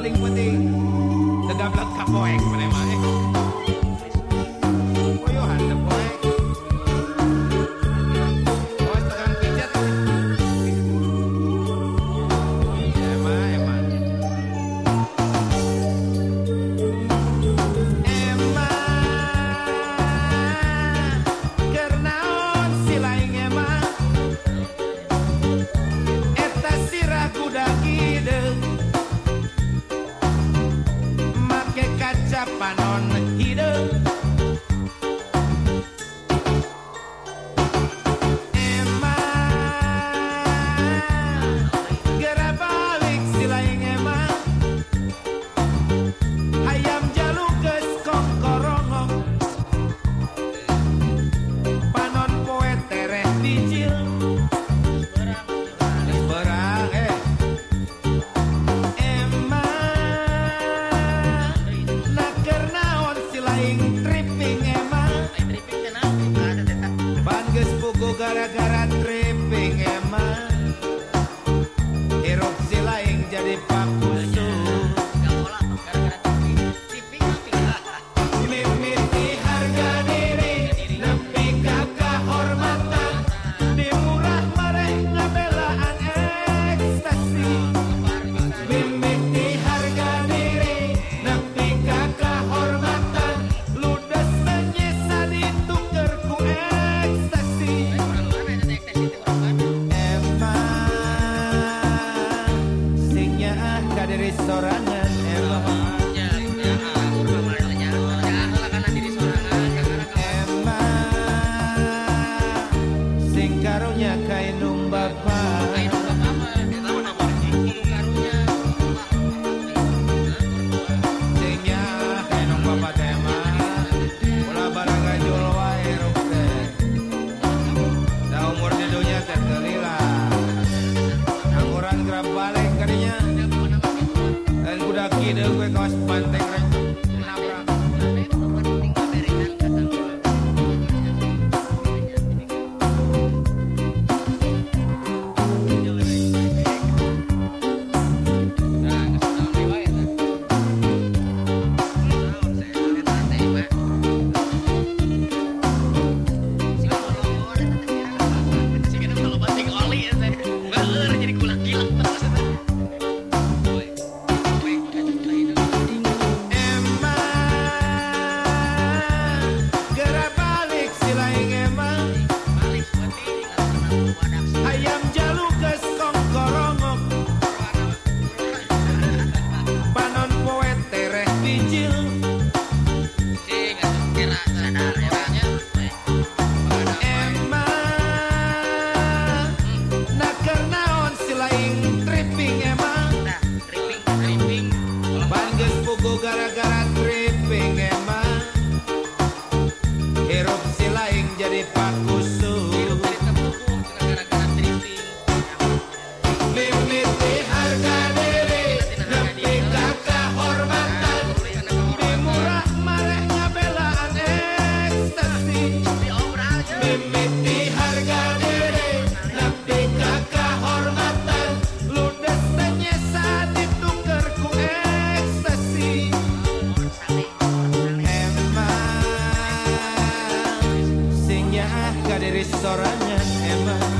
paling penting tegablak kapoek mana mah koyohan teh poek awas tegang pijat emang kernaon si laing emang eta sirah kuda kideung make kaca panon hideung emang geura balik si laing emang hayam jaluk geus kongkorongong panon poe tereh dijil berang emang naker naon si laing tripping emang ban geus pugu gara-gara tripping emang hirup si laing jadi pakusu mimiti harga diri nepi ka kahormatan dimurah mareh ngabelaan ekstasi mimiti harga diri nepi ka kahormatan ludes menyesa dituker ku ekstasi emang sing nyaah ka diri sorangan emang sing karunya kainung bapa sing nyaah kainung bapa tema ulah baraga jul wae ruk teh da umur di dunya teh teu lila angguran gerab balik kadinya dan kuda kideung we kaos panteng rek nabrak hayam jaluk geus kongkorongong panon poe tereh dijil emang naker naon si laing tripping emang ban geus pugu gara-gara tripping emang hirup si laing jadi pakusu mimiti harga diri nepi ka kahormatan dimurah mareh ngabelaan ekstasi mimiti harga diri nepi ka kahormatan ludes teh nyesa dituker ku ekstasi emang sing nyaah ka diri sorangan emang